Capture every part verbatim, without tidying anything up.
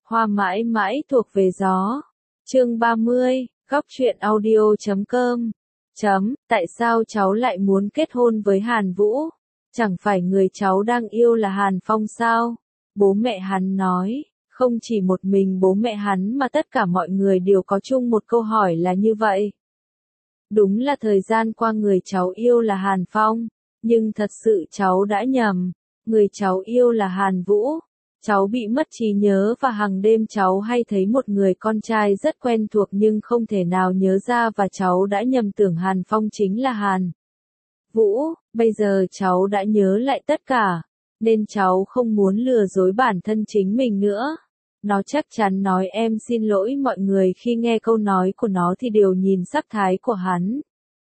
Hoa mãi mãi thuộc về gió. Chương ba mươi, góc truyện audio chấm com. Chấm, tại sao cháu lại muốn kết hôn với Hàn Vũ? Chẳng phải người cháu đang yêu là Hàn Phong sao? Bố mẹ hắn nói, không chỉ một mình bố mẹ hắn mà tất cả mọi người đều có chung một câu hỏi là như vậy. Đúng là thời gian qua người cháu yêu là Hàn Phong, nhưng thật sự cháu đã nhầm, người cháu yêu là Hàn Vũ. Cháu bị mất trí nhớ và hàng đêm cháu hay thấy một người con trai rất quen thuộc nhưng không thể nào nhớ ra và cháu đã nhầm tưởng Hàn Phong chính là Hàn Vũ. Bây giờ cháu đã nhớ lại tất cả, nên cháu không muốn lừa dối bản thân chính mình nữa. Nó chắc chắn nói em xin lỗi mọi người khi nghe câu nói của nó thì đều nhìn sắc thái của hắn.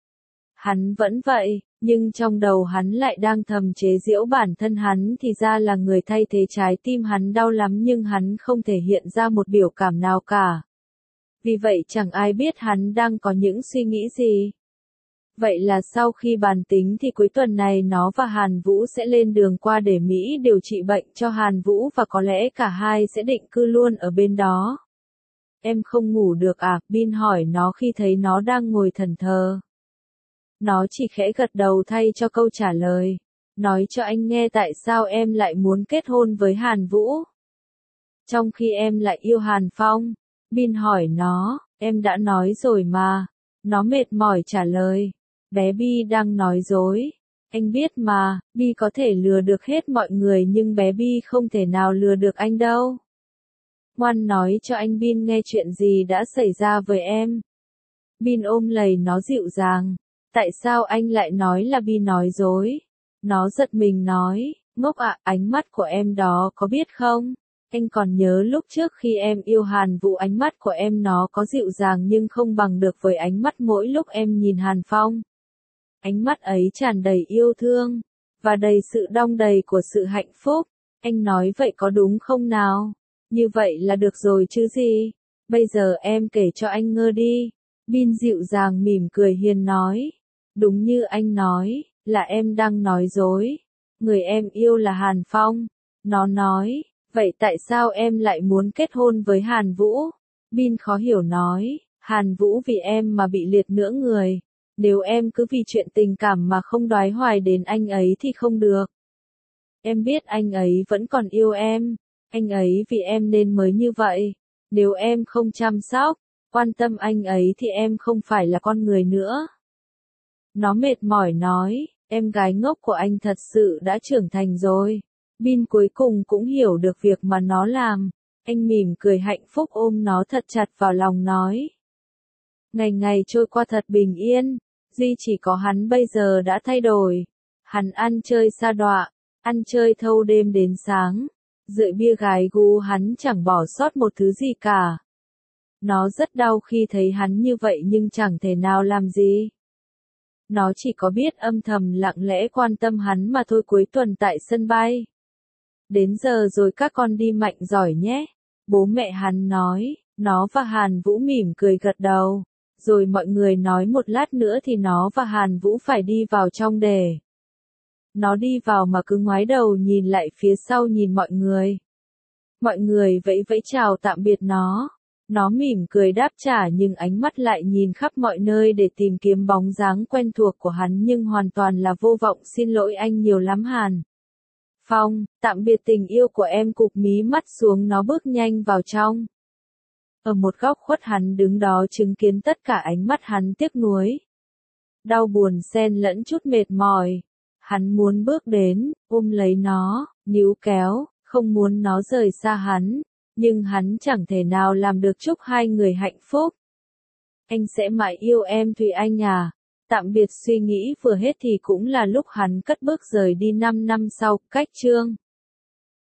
Hắn vẫn vậy, nhưng trong đầu hắn lại đang thầm chế giễu bản thân hắn thì ra là người thay thế trái tim hắn đau lắm nhưng hắn không thể hiện ra một biểu cảm nào cả. Vì vậy chẳng ai biết hắn đang có những suy nghĩ gì. Vậy là sau khi bàn tính thì cuối tuần này nó và Hàn Vũ sẽ lên đường qua để Mỹ điều trị bệnh cho Hàn Vũ và có lẽ cả hai sẽ định cư luôn ở bên đó. Em không ngủ được à? Bin hỏi nó khi thấy nó đang ngồi thẫn thờ. Nó chỉ khẽ gật đầu thay cho câu trả lời. Nói cho anh nghe tại sao em lại muốn kết hôn với Hàn Vũ. Trong khi em lại yêu Hàn Phong. Bin hỏi nó, em đã nói rồi mà. Nó mệt mỏi trả lời. Bé Bi đang nói dối. Anh biết mà, Bi có thể lừa được hết mọi người nhưng bé Bi không thể nào lừa được anh đâu. Ngoan nói cho anh Bin nghe chuyện gì đã xảy ra với em. Bin ôm lấy nó dịu dàng. Tại sao anh lại nói là Bi nói dối? Nó giật mình nói, ngốc ạ, ánh mắt của em đó có biết không? Anh còn nhớ lúc trước khi em yêu Hàn Vũ ánh mắt của em nó có dịu dàng nhưng không bằng được với ánh mắt mỗi lúc em nhìn Hàn Phong. Ánh mắt ấy tràn đầy yêu thương, và đầy sự đong đầy của sự hạnh phúc. Anh nói vậy có đúng không nào? Như vậy là được rồi chứ gì? Bây giờ em kể cho anh ngơ đi. Bin dịu dàng mỉm cười hiền nói. Đúng như anh nói, là em đang nói dối. Người em yêu là Hàn Phong. Nó nói, vậy tại sao em lại muốn kết hôn với Hàn Vũ? Bin khó hiểu nói, Hàn Vũ vì em mà bị liệt nửa người. Nếu em cứ vì chuyện tình cảm mà không đoái hoài đến anh ấy thì không được. Em biết anh ấy vẫn còn yêu em. Anh ấy vì em nên mới như vậy. Nếu em không chăm sóc, quan tâm anh ấy thì em không phải là con người nữa. Nó mệt mỏi nói, em gái ngốc của anh thật sự đã trưởng thành rồi. Bin cuối cùng cũng hiểu được việc mà nó làm. Anh mỉm cười hạnh phúc ôm nó thật chặt vào lòng nói. Ngày ngày trôi qua thật bình yên, duy chỉ có hắn bây giờ đã thay đổi. Hắn ăn chơi sa đọa, ăn chơi thâu đêm đến sáng. Rượu bia gái gú hắn chẳng bỏ sót một thứ gì cả. Nó rất đau khi thấy hắn như vậy nhưng chẳng thể nào làm gì. Nó chỉ có biết âm thầm lặng lẽ quan tâm hắn mà thôi. Cuối tuần tại sân bay. Đến giờ rồi các con đi mạnh giỏi nhé. Bố mẹ hắn nói, nó và Hàn Vũ mỉm cười gật đầu. Rồi mọi người nói một lát nữa thì nó và Hàn Vũ phải đi vào trong để. Nó đi vào mà cứ ngoái đầu nhìn lại phía sau nhìn mọi người. Mọi người vẫy vẫy chào tạm biệt nó. Nó mỉm cười đáp trả nhưng ánh mắt lại nhìn khắp mọi nơi để tìm kiếm bóng dáng quen thuộc của hắn nhưng hoàn toàn là vô vọng. Xin lỗi anh nhiều lắm Hàn Phong, tạm biệt tình yêu của em. Cụp mí mắt xuống nó bước nhanh vào trong. Ở một góc khuất hắn đứng đó chứng kiến tất cả ánh mắt hắn tiếc nuối. Đau buồn xen lẫn chút mệt mỏi. Hắn muốn bước đến, ôm lấy nó, níu kéo, không muốn nó rời xa hắn. Nhưng hắn chẳng thể nào làm được. Chúc hai người hạnh phúc. Anh sẽ mãi yêu em Thùy Anh à. Tạm biệt suy nghĩ vừa hết thì cũng là lúc hắn cất bước rời đi. Năm năm sau, cách chương